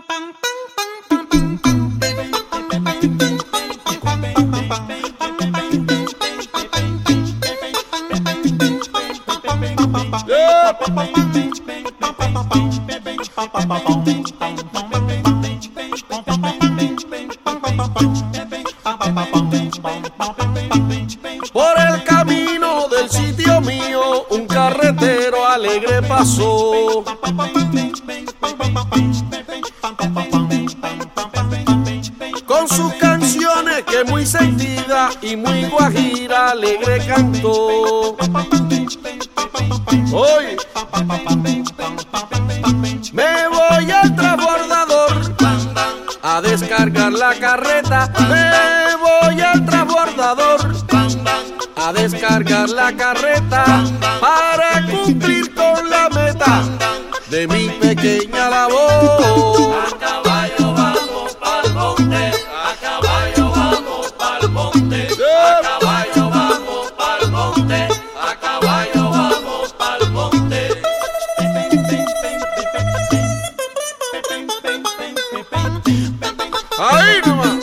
Por el camino del sitio mío un carretero alegre pasó. Con sus canciones que muy sentida y muy guajira alegre cantó. Hoy me voy al transbordador a descargar la carreta. Me voy al transbordador a descargar la carreta para cumplir con la meta de mi pequeña labor. A caballo vamos pa'l monte, a caballo vamos pa'l monte, a caballo vamos pa'l monte, a caballo vamos pa'l monte. Ahí nomás.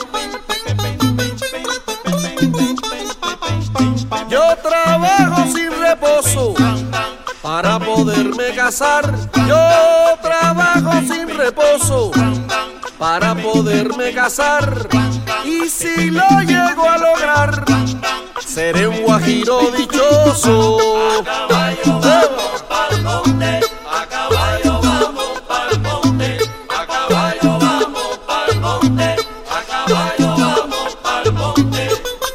Yo trabajo sin reposo para poderme casar. Yo trabajo sin reposo para poderme casar. Y si lo llego a lograr, seré un guajiro dichoso. A caballo vamos pa'l monte, a caballo vamos pa'l monte, a caballo vamos pa'l monte, a caballo vamos pa'l monte.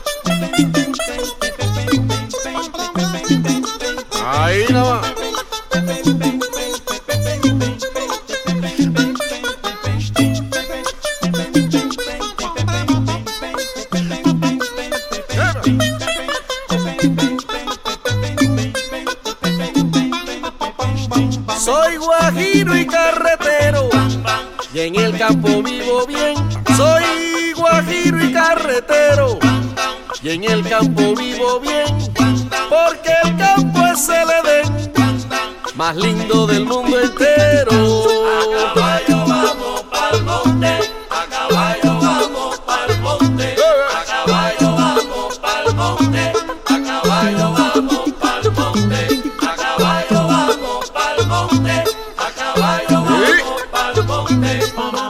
Ahí nomás. Soy guajiro y carretero y en el campo vivo bien. Soy guajiro y carretero y en el campo vivo bien, porque el campo es el Edén más lindo del mundo entero. A caballo vamos pa'l monte, a caballo vamos pa'l monte, a caballo vamos pa'l monte, a caballo vamos pa'l monte, a caballo vamos pa'l monte, a caballo vamos pa'l monte.